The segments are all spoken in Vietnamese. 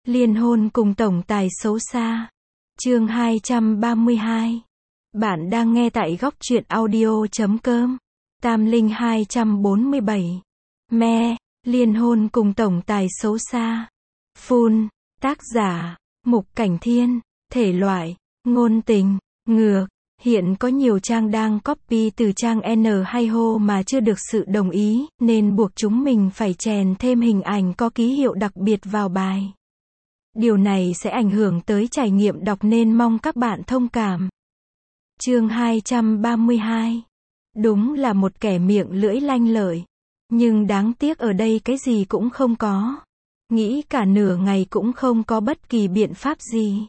Liên hôn cùng tổng tài xấu xa. Chương 232. Bạn đang nghe tại góc truyện audio.com. Tam Linh 247. Me, liên hôn cùng tổng tài xấu xa. Full, tác giả, Mục Cảnh Thiên, thể loại, ngôn tình, ngược. Hiện có nhiều trang đang copy từ trang N hay Ho mà chưa được sự đồng ý, nên buộc chúng mình phải chèn thêm hình ảnh có ký hiệu đặc biệt vào bài. Điều này sẽ ảnh hưởng tới trải nghiệm đọc nên mong các bạn thông cảm. Chương 232. Đúng là một kẻ miệng lưỡi lanh lợi. Nhưng đáng tiếc ở đây cái gì cũng không có. Nghĩ cả nửa ngày cũng không có bất kỳ biện pháp gì.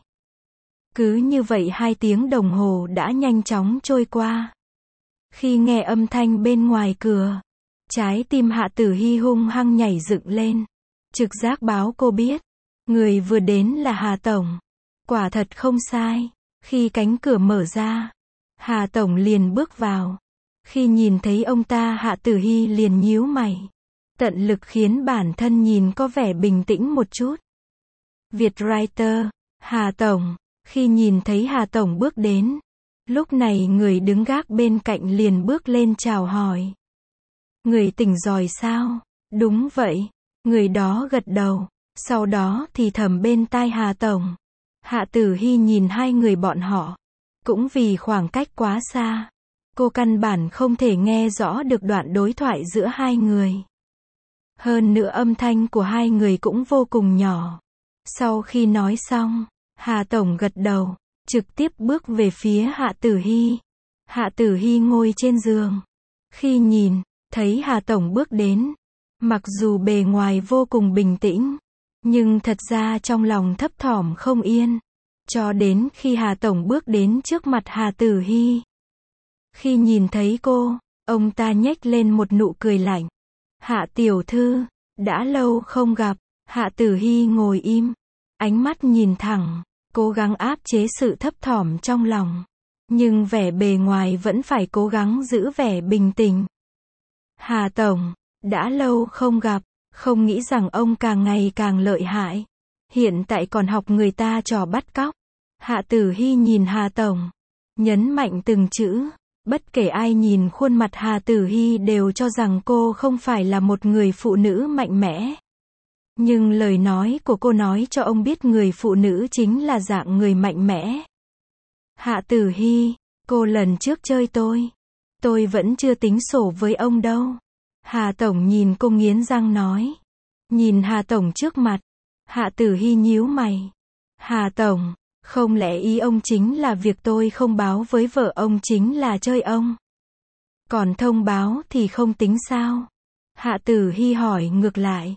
Cứ như vậy 2 tiếng đồng hồ đã nhanh chóng trôi qua. Khi nghe âm thanh bên ngoài cửa, trái tim Hạ Tử Hi hung hăng nhảy dựng lên. Trực giác báo cô biết, người vừa đến là Hà Tổng. Quả thật không sai. Khi cánh cửa mở ra, Hà Tổng liền bước vào. Khi nhìn thấy ông ta, Hạ Tử Hi liền nhíu mày. Tận lực khiến bản thân nhìn có vẻ bình tĩnh một chút. Vietwriter, Hà Tổng. Khi nhìn thấy Hà Tổng bước đến, lúc này người đứng gác bên cạnh liền bước lên chào hỏi. Người tỉnh rồi sao? Đúng vậy. Người đó gật đầu, sau đó thì thầm bên tai Hà Tổng. Hạ Tử Hi nhìn hai người bọn họ. Cũng vì khoảng cách quá xa, cô căn bản không thể nghe rõ được đoạn đối thoại giữa hai người. Hơn nữa âm thanh của hai người cũng vô cùng nhỏ. Sau khi nói xong, Hà Tổng gật đầu, trực tiếp bước về phía Hạ Tử Hi. Hạ Tử Hi ngồi trên giường. Khi nhìn thấy Hà Tổng bước đến, mặc dù bề ngoài vô cùng bình tĩnh, nhưng thật ra trong lòng thấp thỏm không yên. Cho đến khi Hà Tổng bước đến trước mặt Hạ Tử Hi. Khi nhìn thấy cô, ông ta nhếch lên một nụ cười lạnh. Hạ tiểu thư, đã lâu không gặp. Hạ Tử Hi ngồi im, ánh mắt nhìn thẳng, cố gắng áp chế sự thấp thỏm trong lòng. Nhưng vẻ bề ngoài vẫn phải cố gắng giữ vẻ bình tĩnh. Hà Tổng, đã lâu không gặp, không nghĩ rằng ông càng ngày càng lợi hại. Hiện tại còn học người ta trò bắt cóc. Hạ Tử Hi nhìn Hà Tổng, nhấn mạnh từng chữ. Bất kể ai nhìn khuôn mặt Hà Tử Hi đều cho rằng cô không phải là một người phụ nữ mạnh mẽ. Nhưng lời nói của cô nói cho ông biết người phụ nữ chính là dạng người mạnh mẽ. Hạ Tử Hi, cô lần trước chơi tôi vẫn chưa tính sổ với ông đâu. Hà Tổng nhìn cô nghiến răng nói. Nhìn Hà Tổng trước mặt, Hạ Tử Hi nhíu mày. Hà Tổng, không lẽ ý ông chính là việc tôi không báo với vợ ông chính là chơi ông? Còn thông báo thì không tính sao? Hạ Tử Hi hỏi ngược lại.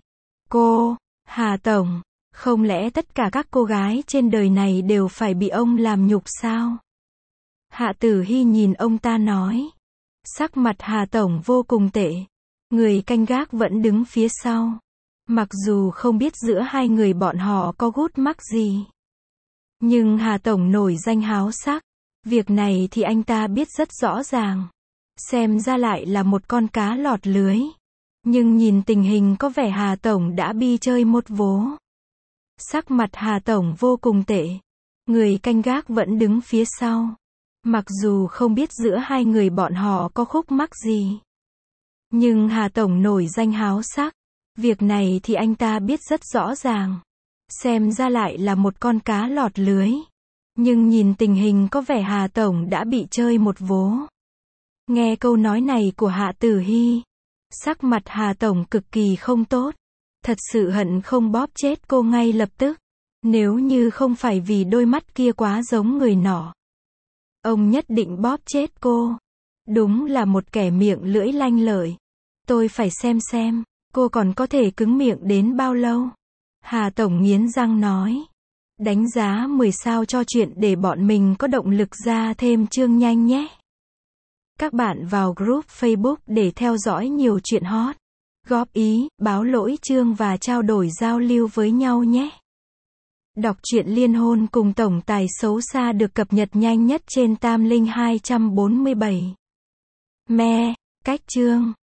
Hà Tổng, không lẽ tất cả các cô gái trên đời này đều phải bị ông làm nhục sao? Hạ Tử Hi nhìn ông ta nói. Sắc mặt Hà Tổng vô cùng tệ. Người canh gác vẫn đứng phía sau. Mặc dù không biết giữa hai người bọn họ có gút mắc gì. Nhưng Hà Tổng nổi danh háo sắc. Việc này thì anh ta biết rất rõ ràng. Xem ra lại là một con cá lọt lưới. Nhưng nhìn tình hình có vẻ Hà Tổng đã bi chơi một vố. Sắc mặt Hà Tổng vô cùng tệ. Người canh gác vẫn đứng phía sau. Mặc dù không biết giữa hai người bọn họ có khúc mắc gì. Nhưng Hà Tổng nổi danh háo sắc. Việc này thì anh ta biết rất rõ ràng. Xem ra lại là một con cá lọt lưới. Nhưng nhìn tình hình có vẻ Hà Tổng đã bị chơi một vố. Nghe câu nói này của Hạ Tử Hi, sắc mặt Hà Tổng cực kỳ không tốt. Thật sự hận không bóp chết cô ngay lập tức. Nếu như không phải vì đôi mắt kia quá giống người nọ, ông nhất định bóp chết cô. Đúng là một kẻ miệng lưỡi lanh lợi. Tôi phải xem, cô còn có thể cứng miệng đến bao lâu? Hà Tổng nghiến răng nói. Đánh giá 10 sao cho chuyện để bọn mình có động lực ra thêm chương nhanh nhé. Các bạn vào group Facebook để theo dõi nhiều chuyện hot. Góp ý, báo lỗi chương và trao đổi giao lưu với nhau nhé. Đọc truyện liên hôn cùng tổng tài xấu xa được cập nhật nhanh nhất trên Tam Linh 247. Me, cách chương.